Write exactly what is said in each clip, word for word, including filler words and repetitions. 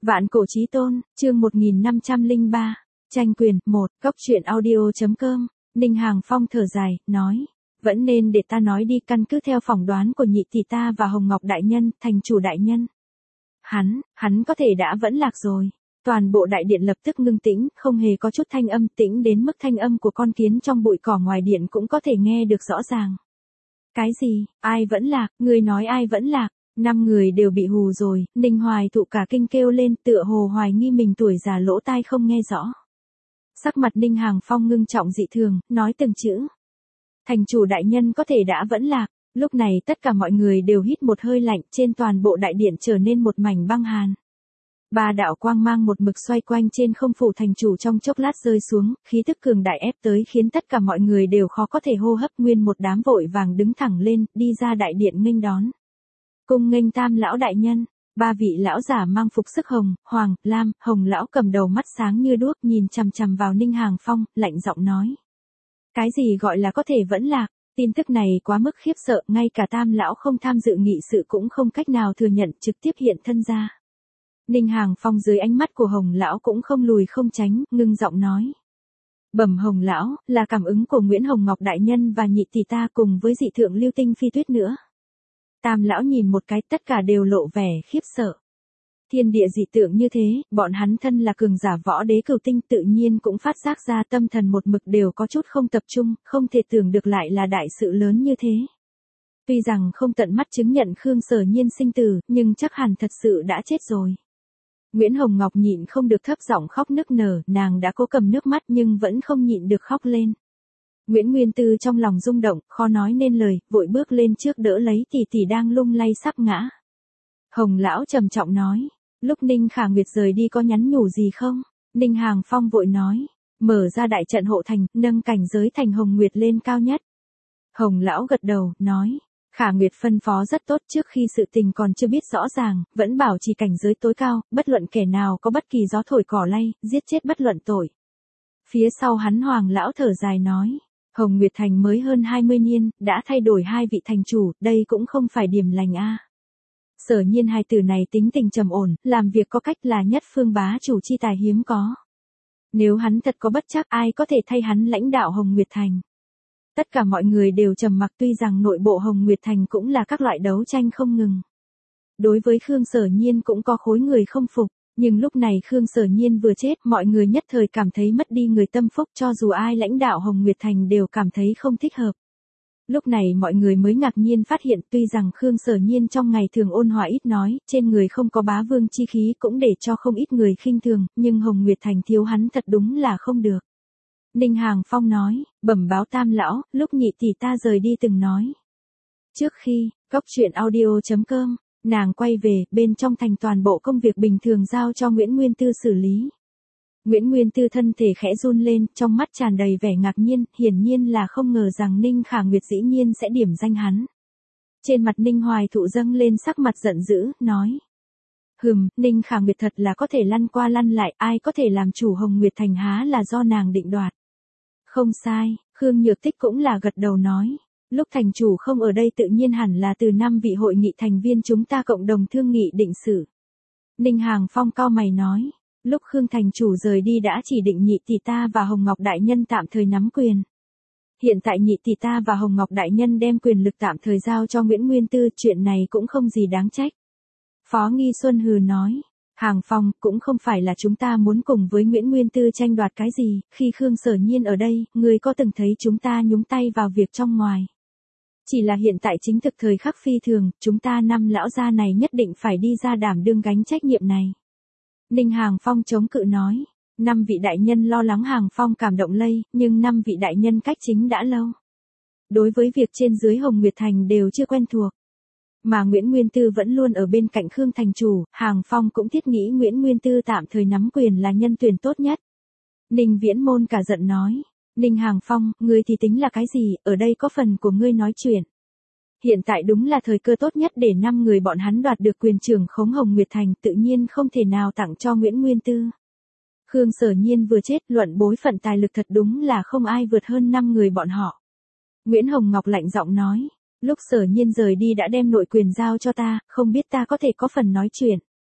Vạn cổ chí tôn, chương một nghìn năm trăm lẻ ba, tranh quyền, một, góc truyện audio.com, Ninh Hàng Phong thở dài, nói, vẫn nên để ta nói đi, căn cứ theo phỏng đoán của nhị tỷ ta và Hồng Ngọc đại nhân, thành chủ đại nhân. Hắn, hắn có thể đã vẫn lạc rồi. Toàn bộ đại điện lập tức ngưng tĩnh, không hề có chút thanh âm, tĩnh đến mức thanh âm của con kiến trong bụi cỏ ngoài điện cũng có thể nghe được rõ ràng. Cái gì, ai vẫn lạc, người nói ai vẫn lạc? Năm người đều bị hù rồi, Ninh Hoài Thụ cả kinh kêu lên, tựa hồ hoài nghi mình tuổi già lỗ tai không nghe rõ. Sắc mặt Ninh Hàng Phong ngưng trọng dị thường, nói từng chữ. Thành chủ đại nhân có thể đã vẫn lạc. Lúc này tất cả mọi người đều hít một hơi lạnh, trên toàn bộ đại điện trở nên một mảnh băng hàn. Ba đạo quang mang một mực xoay quanh trên không phủ thành chủ trong chốc lát rơi xuống, khí tức cường đại ép tới khiến tất cả mọi người đều khó có thể hô hấp, nguyên một đám vội vàng đứng thẳng lên, đi ra đại điện nghênh đón. Cung nghênh Tam lão đại nhân, ba vị lão giả mang phục sức hồng, hoàng, lam, hồng lão cầm đầu mắt sáng như đuốc nhìn chằm chằm vào Ninh Hàng Phong, lạnh giọng nói. Cái gì gọi là có thể vẫn lạc? Tin tức này quá mức khiếp sợ, ngay cả Tam lão không tham dự nghị sự cũng không cách nào thừa nhận, trực tiếp hiện thân ra. Ninh Hàng Phong dưới ánh mắt của Hồng lão cũng không lùi không tránh, ngưng giọng nói. Bẩm Hồng lão, là cảm ứng của Nguyễn Hồng Ngọc đại nhân và nhị tỷ ta cùng với dị thượng Lưu Tinh Phi Tuyết nữa. Tam lão nhìn một cái, tất cả đều lộ vẻ khiếp sợ. Thiên địa dị tượng như thế, bọn hắn thân là cường giả võ đế cửu tinh tự nhiên cũng phát giác ra, tâm thần một mực đều có chút không tập trung, không thể tưởng được lại là đại sự lớn như thế. Tuy rằng không tận mắt chứng nhận Khương Sở Nhiên sinh tử, nhưng chắc hẳn thật sự đã chết rồi. Nguyễn Hồng Ngọc nhịn không được thấp giọng khóc nức nở, nàng đã cố cầm nước mắt nhưng vẫn không nhịn được khóc lên. Nguyễn Nguyên Tư trong lòng rung động, khó nói nên lời, vội bước lên trước đỡ lấy tỷ tỷ đang lung lay sắp ngã. Hồng lão trầm trọng nói, lúc Ninh Khả Nguyệt rời đi có nhắn nhủ gì không? Ninh Hàng Phong vội nói, mở ra đại trận hộ thành, nâng cảnh giới thành Hồng Nguyệt lên cao nhất. Hồng lão gật đầu, nói, Khả Nguyệt phân phó rất tốt, trước khi sự tình còn chưa biết rõ ràng, vẫn bảo trì cảnh giới tối cao, bất luận kẻ nào có bất kỳ gió thổi cỏ lay, giết chết bất luận tội. Phía sau hắn Hoàng lão thở dài nói, Hồng Nguyệt Thành mới hơn hai mươi niên, đã thay đổi hai vị thành chủ, đây cũng không phải điểm lành a. Sở Nhiên hai từ này tính tình trầm ổn, làm việc có cách, là nhất phương bá chủ chi tài hiếm có. Nếu hắn thật có bất trắc, ai có thể thay hắn lãnh đạo Hồng Nguyệt Thành? Tất cả mọi người đều trầm mặc, tuy rằng nội bộ Hồng Nguyệt Thành cũng là các loại đấu tranh không ngừng. Đối với Khương Sở Nhiên cũng có khối người không phục, nhưng lúc này Khương Sở Nhiên vừa chết, mọi người nhất thời cảm thấy mất đi người tâm phúc, cho dù ai lãnh đạo Hồng Nguyệt Thành đều cảm thấy không thích hợp. Lúc này mọi người mới ngạc nhiên phát hiện, tuy rằng Khương Sở Nhiên trong ngày thường ôn hòa ít nói, trên người không có bá vương chi khí cũng để cho không ít người khinh thường, nhưng Hồng Nguyệt Thành thiếu hắn thật đúng là không được. Ninh Hàng Phong nói, bẩm báo Tam lão, lúc nhị tỷ ta rời đi từng nói. Trước khi, góc truyện audio.com, nàng quay về, bên trong thành toàn bộ công việc bình thường giao cho Nguyễn Nguyên Tư xử lý. Nguyễn Nguyên Tư thân thể khẽ run lên, trong mắt tràn đầy vẻ ngạc nhiên, hiển nhiên là không ngờ rằng Ninh Khả Nguyệt dĩ nhiên sẽ điểm danh hắn. Trên mặt Ninh Hoài Thụ dâng lên sắc mặt giận dữ, nói. Hừm, Ninh Khả Nguyệt thật là có thể lăn qua lăn lại, ai có thể làm chủ Hồng Nguyệt Thành há là do nàng định đoạt. Không sai, Khương Nhược Tích cũng là gật đầu nói. Lúc thành chủ không ở đây tự nhiên hẳn là từ năm vị hội nghị thành viên chúng ta cộng đồng thương nghị định xử. Ninh Hàng Phong cau mày nói. Lúc Khương thành chủ rời đi đã chỉ định nhị tỷ ta và Hồng Ngọc đại nhân tạm thời nắm quyền. Hiện tại nhị tỷ ta và Hồng Ngọc đại nhân đem quyền lực tạm thời giao cho Nguyễn Nguyên Tư, chuyện này cũng không gì đáng trách. Phó Nghi Xuân hừ nói, Hàng Phong, cũng không phải là chúng ta muốn cùng với Nguyễn Nguyên Tư tranh đoạt cái gì, khi Khương Sở Nhiên ở đây, người có từng thấy chúng ta nhúng tay vào việc trong ngoài. Chỉ là hiện tại chính thực thời khắc phi thường, chúng ta năm lão gia này nhất định phải đi ra đảm đương gánh trách nhiệm này. Ninh Hàng Phong chống cự nói, năm vị đại nhân lo lắng Hàng Phong cảm động lây, nhưng năm vị đại nhân cách chính đã lâu. Đối với việc trên dưới Hồng Nguyệt Thành đều chưa quen thuộc. Mà Nguyễn Nguyên Tư vẫn luôn ở bên cạnh Khương thành chủ, Hàng Phong cũng thiết nghĩ Nguyễn Nguyên Tư tạm thời nắm quyền là nhân tuyển tốt nhất. Ninh Viễn Môn cả giận nói, Ninh Hàng Phong, ngươi thì tính là cái gì, ở đây có phần của ngươi nói chuyện. Hiện tại đúng là thời cơ tốt nhất để năm người bọn hắn đoạt được quyền trưởng khống Hồng Nguyệt Thành, tự nhiên không thể nào tặng cho Nguyễn Nguyên Tư. Khương Sở Nhiên vừa chết, luận bối phận tài lực thật đúng là không ai vượt hơn năm người bọn họ. Nguyễn Hồng Ngọc lạnh giọng nói, lúc Sở Nhiên rời đi đã đem nội quyền giao cho ta, không biết ta có thể có phần nói chuyện.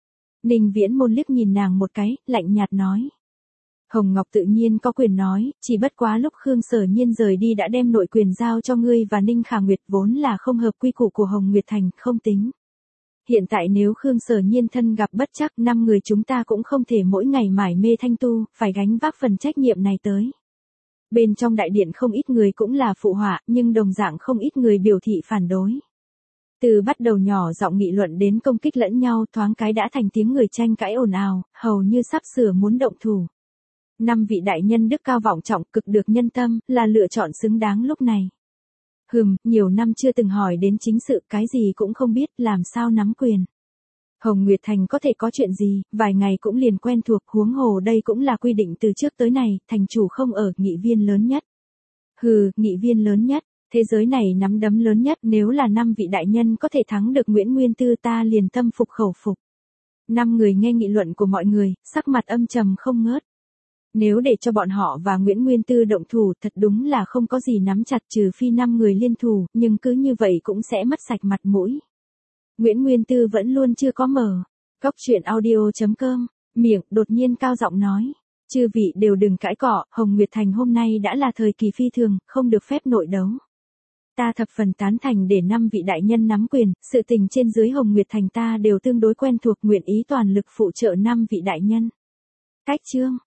Ninh Viễn Môn liếc nhìn nàng một cái, lạnh nhạt nói. Hồng Ngọc tự nhiên có quyền nói, chỉ bất quá lúc Khương Sở Nhiên rời đi đã đem nội quyền giao cho ngươi và Ninh Khả Nguyệt vốn là không hợp quy củ của Hồng Nguyệt Thành, không tính. Hiện tại nếu Khương Sở Nhiên thân gặp bất trắc, năm người chúng ta cũng không thể mỗi ngày mải mê thanh tu, phải gánh vác phần trách nhiệm này tới. Bên trong đại điện không ít người cũng là phụ họa, nhưng đồng dạng không ít người biểu thị phản đối. Từ bắt đầu nhỏ giọng nghị luận đến công kích lẫn nhau, thoáng cái đã thành tiếng người tranh cãi ồn ào, hầu như sắp sửa muốn động thủ. Năm vị đại nhân đức cao vọng trọng, cực được nhân tâm, là lựa chọn xứng đáng lúc này. Hừm, nhiều năm chưa từng hỏi đến chính sự, cái gì cũng không biết, làm sao nắm quyền. Hồng Nguyệt Thành có thể có chuyện gì, vài ngày cũng liền quen thuộc, huống hồ đây cũng là quy định từ trước tới này, thành chủ không ở, nghị viên lớn nhất. Hừ, nghị viên lớn nhất, thế giới này nắm đấm lớn nhất, nếu là năm vị đại nhân có thể thắng được Nguyễn Nguyên Tư ta liền tâm phục khẩu phục. Năm người nghe nghị luận của mọi người, sắc mặt âm trầm không ngớt. Nếu để cho bọn họ và Nguyễn Nguyên Tư động thủ thật đúng là không có gì nắm chặt trừ phi năm người liên thủ, nhưng cứ như vậy cũng sẽ mất sạch mặt mũi. Nguyễn Nguyên Tư vẫn luôn chưa có mở. Góc truyện audio chấm com, miệng đột nhiên cao giọng nói. Chư vị đều đừng cãi cọ, Hồng Nguyệt Thành hôm nay đã là thời kỳ phi thường, không được phép nội đấu. Ta thập phần tán thành để năm vị đại nhân nắm quyền, sự tình trên dưới Hồng Nguyệt Thành ta đều tương đối quen thuộc, nguyện ý toàn lực phụ trợ năm vị đại nhân. Cách chương.